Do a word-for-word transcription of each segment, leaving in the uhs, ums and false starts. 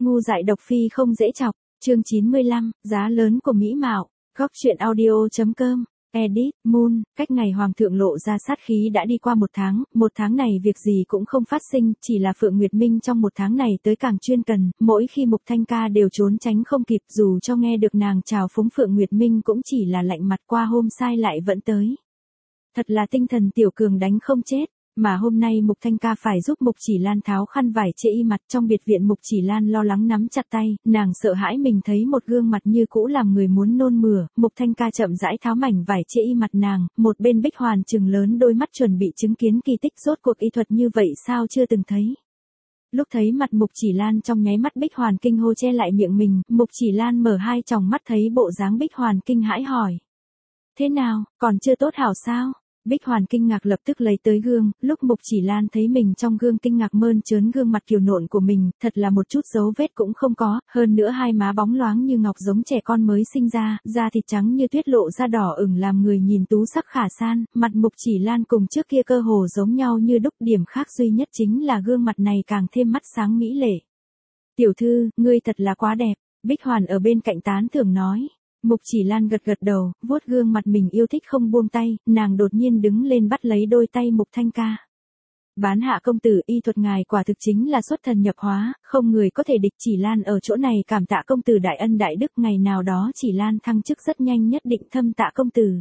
Ngu dại độc phi không dễ chọc, chương chín mươi lăm, giá lớn của mỹ mạo, góc truyện audio.com, edit, Moon, cách ngày Hoàng thượng lộ ra sát khí đã đi qua một tháng, một tháng này việc gì cũng không phát sinh, chỉ là Phượng Nguyệt Minh trong một tháng này tới càng chuyên cần, mỗi khi Mục Thanh Ca đều trốn tránh không kịp, dù cho nghe được nàng chào phúng Phượng Nguyệt Minh cũng chỉ là lạnh mặt qua hôm sai lại vẫn tới. Thật là tinh thần tiểu cường đánh không chết. Mà hôm nay Mục Thanh Ca phải giúp Mục Chỉ Lan tháo khăn vải che y mặt trong biệt viện. Mục Chỉ Lan lo lắng nắm chặt tay, nàng sợ hãi mình thấy một gương mặt như cũ làm người muốn nôn mửa. Mục Thanh Ca chậm rãi tháo mảnh vải che y mặt nàng, một bên Bích Hoàn trừng lớn đôi mắt chuẩn bị chứng kiến kỳ tích, rốt cuộc y thuật như vậy sao chưa từng thấy. Lúc thấy mặt Mục Chỉ Lan trong nháy mắt Bích Hoàn kinh hô che lại miệng mình, Mục Chỉ Lan mở hai tròng mắt thấy bộ dáng Bích Hoàn kinh hãi hỏi: "Thế nào, còn chưa tốt hảo sao?" Bích Hoàn kinh ngạc lập tức lấy tới gương, lúc Mục Chỉ Lan thấy mình trong gương kinh ngạc mơn trớn gương mặt kiều nộn của mình, thật là một chút dấu vết cũng không có, hơn nữa hai má bóng loáng như ngọc giống trẻ con mới sinh ra, da thịt trắng như tuyết lộ ra đỏ ửng làm người nhìn tú sắc khả san, mặt Mục Chỉ Lan cùng trước kia cơ hồ giống nhau như đúc, điểm khác duy nhất chính là gương mặt này càng thêm mắt sáng mỹ lệ. "Tiểu thư, ngươi thật là quá đẹp", Bích Hoàn ở bên cạnh tán thưởng nói. Mục Chỉ Lan gật gật đầu, vuốt gương mặt mình yêu thích không buông tay, nàng đột nhiên đứng lên bắt lấy đôi tay Mục Thanh Ca. "Bán hạ công tử, y thuật ngài quả thực chính là xuất thần nhập hóa, không người có thể địch. Chỉ Lan ở chỗ này cảm tạ công tử đại ân đại đức, ngày nào đó Chỉ Lan thăng chức rất nhanh nhất định thâm tạ công tử."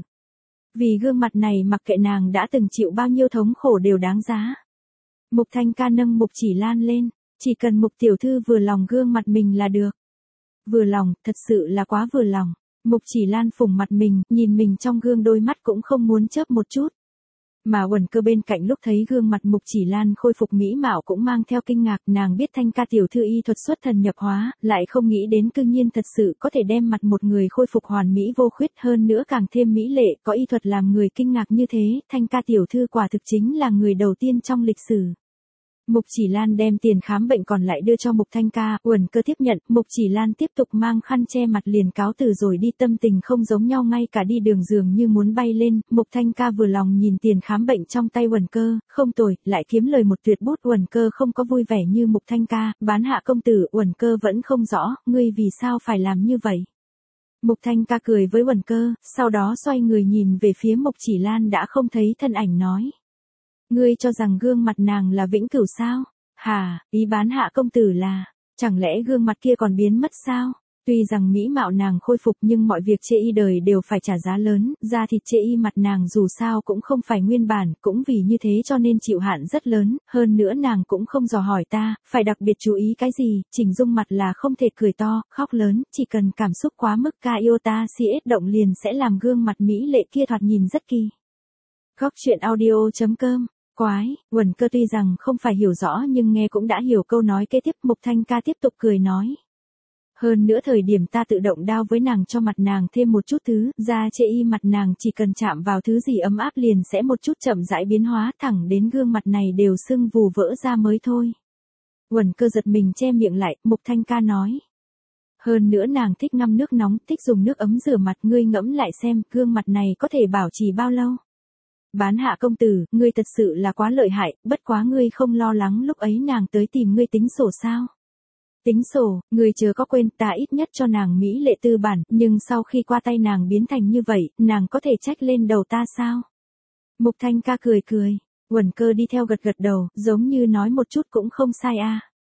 Vì gương mặt này mặc kệ nàng đã từng chịu bao nhiêu thống khổ đều đáng giá. Mục Thanh Ca nâng Mục Chỉ Lan lên, chỉ cần Mục tiểu thư vừa lòng gương mặt mình là được. Vừa lòng, thật sự là quá vừa lòng. Mục Chỉ Lan phủng mặt mình, nhìn mình trong gương đôi mắt cũng không muốn chớp một chút. Mà Uẩn Cơ bên cạnh lúc thấy gương mặt Mục Chỉ Lan khôi phục mỹ mạo cũng mang theo kinh ngạc, nàng biết Thanh Ca tiểu thư y thuật xuất thần nhập hóa, lại không nghĩ đến cư nhiên thật sự có thể đem mặt một người khôi phục hoàn mỹ vô khuyết, hơn nữa càng thêm mỹ lệ, có y thuật làm người kinh ngạc như thế, Thanh Ca tiểu thư quả thực chính là người đầu tiên trong lịch sử. Mục Chỉ Lan đem tiền khám bệnh còn lại đưa cho Mục Thanh Ca, Uẩn Cơ tiếp nhận, Mục Chỉ Lan tiếp tục mang khăn che mặt liền cáo từ rồi đi, tâm tình không giống nhau, ngay cả đi đường dường như muốn bay lên. Mục Thanh Ca vừa lòng nhìn tiền khám bệnh trong tay Uẩn Cơ, không tồi, lại kiếm lời một tuyệt bút. Uẩn Cơ không có vui vẻ như Mục Thanh Ca, "Bán hạ công tử." Uẩn Cơ vẫn không rõ, "Ngươi vì sao phải làm như vậy?" Mục Thanh Ca cười với Uẩn Cơ, sau đó xoay người nhìn về phía Mục Chỉ Lan đã không thấy thân ảnh nói: "Ngươi cho rằng gương mặt nàng là vĩnh cửu sao? Hà, ý bán hạ công tử là, chẳng lẽ gương mặt kia còn biến mất sao?" Tuy rằng mỹ mạo nàng khôi phục nhưng mọi việc chê y đời đều phải trả giá lớn, da thịt chê y mặt nàng dù sao cũng không phải nguyên bản, cũng vì như thế cho nên chịu hạn rất lớn, hơn nữa nàng cũng không dò hỏi ta, phải đặc biệt chú ý cái gì, chỉnh dung mặt là không thể cười to, khóc lớn, chỉ cần cảm xúc quá mức ca yêu ta si ết động liền sẽ làm gương mặt mỹ lệ kia thoạt nhìn rất kỳ. Góc truyện audio.com. Quái, Uẩn Cơ tuy rằng không phải hiểu rõ nhưng nghe cũng đã hiểu câu nói kế tiếp. Mục Thanh Ca tiếp tục cười nói: "Hơn nữa thời điểm ta tự động đao với nàng cho mặt nàng thêm một chút thứ, da chê y mặt nàng chỉ cần chạm vào thứ gì ấm áp liền sẽ một chút chậm rãi biến hóa, thẳng đến gương mặt này đều sưng vù vỡ ra mới thôi." Uẩn Cơ giật mình che miệng lại, Mục Thanh Ca nói: "Hơn nữa nàng thích ngâm nước nóng, thích dùng nước ấm rửa mặt, ngươi ngẫm lại xem, gương mặt này có thể bảo trì bao lâu?" "Bán hạ công tử, ngươi thật sự là quá lợi hại, bất quá ngươi không lo lắng lúc ấy nàng tới tìm ngươi tính sổ sao?" "Tính sổ, ngươi chớ có quên, ta ít nhất cho nàng mỹ lệ tư bản, nhưng sau khi qua tay nàng biến thành như vậy, nàng có thể trách lên đầu ta sao?" Mục Thanh Ca cười cười, Uẩn Cơ đi theo gật gật đầu, giống như nói một chút cũng không sai a.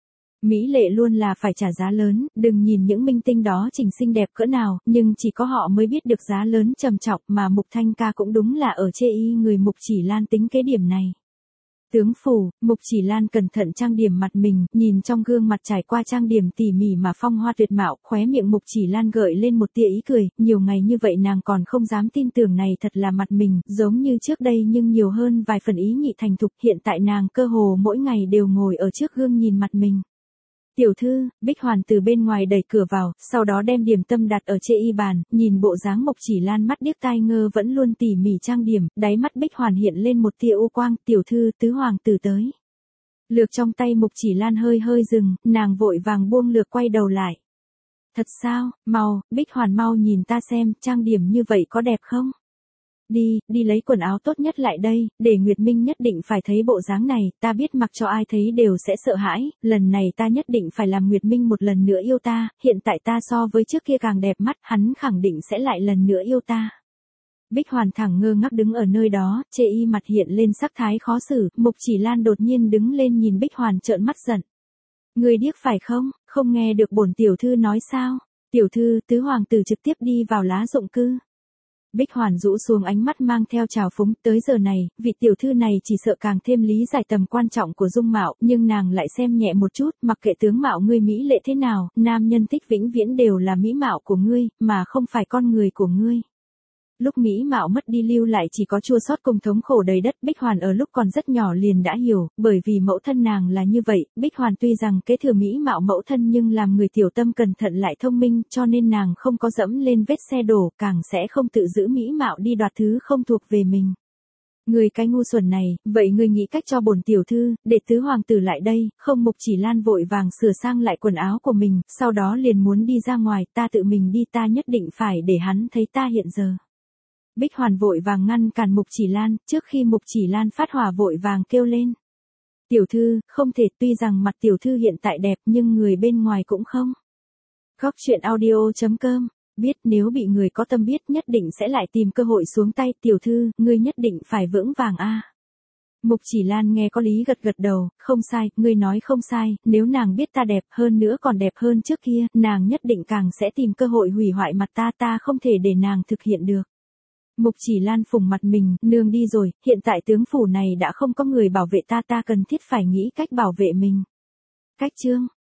Mỹ lệ luôn là phải trả giá lớn, đừng nhìn những minh tinh đó chỉnh xinh đẹp cỡ nào, nhưng chỉ có họ mới biết được giá lớn trầm trọng, mà Mục Thanh Ca cũng đúng là ở chê y người Mục Chỉ Lan tính cái điểm này. Tướng phủ, Mục Chỉ Lan cẩn thận trang điểm mặt mình, nhìn trong gương mặt trải qua trang điểm tỉ mỉ mà phong hoa tuyệt mạo, khóe miệng Mục Chỉ Lan gợi lên một tia ý cười, nhiều ngày như vậy nàng còn không dám tin tưởng này thật là mặt mình, giống như trước đây nhưng nhiều hơn vài phần ý nhị thành thục, hiện tại nàng cơ hồ mỗi ngày đều ngồi ở trước gương nhìn mặt mình. "Tiểu thư." Bích Hoàn từ bên ngoài đẩy cửa vào, sau đó đem điểm tâm đặt ở chê y bàn, nhìn bộ dáng Mục Chỉ Lan mắt điếc tai ngơ vẫn luôn tỉ mỉ trang điểm, đáy mắt Bích Hoàn hiện lên một tia u quang, "Tiểu thư, tứ hoàng tử tới." Lược trong tay Mục Chỉ Lan hơi hơi dừng, nàng vội vàng buông lược quay đầu lại. "Thật sao, mau, Bích Hoàn mau nhìn ta xem, trang điểm như vậy có đẹp không?" Đi, đi lấy quần áo tốt nhất lại đây, để Nguyệt Minh nhất định phải thấy bộ dáng này, ta biết mặc cho ai thấy đều sẽ sợ hãi, lần này ta nhất định phải làm Nguyệt Minh một lần nữa yêu ta, hiện tại ta so với trước kia càng đẹp mắt, hắn khẳng định sẽ lại lần nữa yêu ta. Bích Hoàn thẳng ngơ ngác đứng ở nơi đó, chê y mặt hiện lên sắc thái khó xử, Mục Chỉ Lan đột nhiên đứng lên nhìn Bích Hoàn trợn mắt giận. Người điếc phải không, không nghe được bổn tiểu thư nói sao? Tiểu thư, tứ hoàng tử trực tiếp đi vào lá dụng cư. Bích Hoàn rũ xuống ánh mắt mang theo trào phúng, tới giờ này, vị tiểu thư này chỉ sợ càng thêm lý giải tầm quan trọng của dung mạo, nhưng nàng lại xem nhẹ một chút, mặc kệ tướng mạo ngươi mỹ lệ thế nào, nam nhân thích vĩnh viễn đều là mỹ mạo của ngươi, mà không phải con người của ngươi. Lúc mỹ mạo mất đi lưu lại chỉ có chua xót cùng thống khổ đầy đất, Bích Hoàn ở lúc còn rất nhỏ liền đã hiểu, bởi vì mẫu thân nàng là như vậy, Bích Hoàn tuy rằng kế thừa mỹ mạo mẫu thân nhưng làm người tiểu tâm cẩn thận lại thông minh, cho nên nàng không có dẫm lên vết xe đổ, càng sẽ không tự giữ mỹ mạo đi đoạt thứ không thuộc về mình. Người cái ngu xuẩn này, vậy người nghĩ cách cho bổn tiểu thư, để tứ hoàng tử lại đây, không. Mục Chỉ Lan vội vàng sửa sang lại quần áo của mình, sau đó liền muốn đi ra ngoài, ta tự mình đi, ta nhất định phải để hắn thấy ta hiện giờ. Bích Hoàn vội vàng ngăn cản Mục Chỉ Lan, trước khi Mục Chỉ Lan phát hỏa vội vàng kêu lên. Tiểu thư, không thể, tuy rằng mặt tiểu thư hiện tại đẹp nhưng người bên ngoài cũng không. Góc truyện audio chấm com, biết nếu bị người có tâm biết nhất định sẽ lại tìm cơ hội xuống tay, tiểu thư, ngươi nhất định phải vững vàng a. Mục Chỉ Lan nghe có lý gật gật đầu, không sai, ngươi nói không sai, nếu nàng biết ta đẹp hơn nữa còn đẹp hơn trước kia, nàng nhất định càng sẽ tìm cơ hội hủy hoại mặt ta, ta không thể để nàng thực hiện được. Mục Chỉ Lan phùng mặt mình, nương đi rồi, hiện tại tướng phủ này đã không có người bảo vệ ta, ta cần thiết phải nghĩ cách bảo vệ mình. Cách chương